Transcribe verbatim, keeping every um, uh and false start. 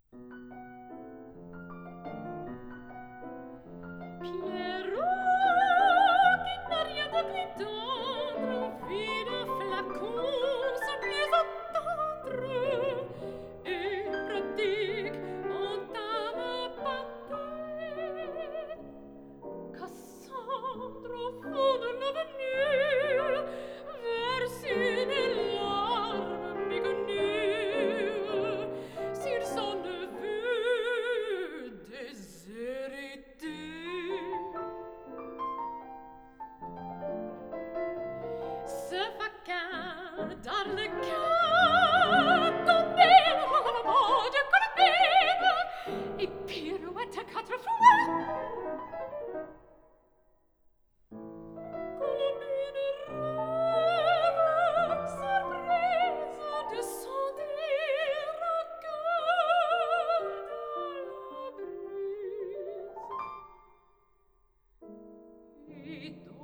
Pierrot, qui n'a rien de plus tendre, vit le flacon sans plus attendre, et pratique entame pâté. Cassandre au fond de l'avenue verse une larme méconnue sur son neveu déshérité. Ce faquin d'arlequin tombé dans le mot de Colbert et pirouette à quatre fois. Colombine rêve, surprise de son délire, regarde la brise. Et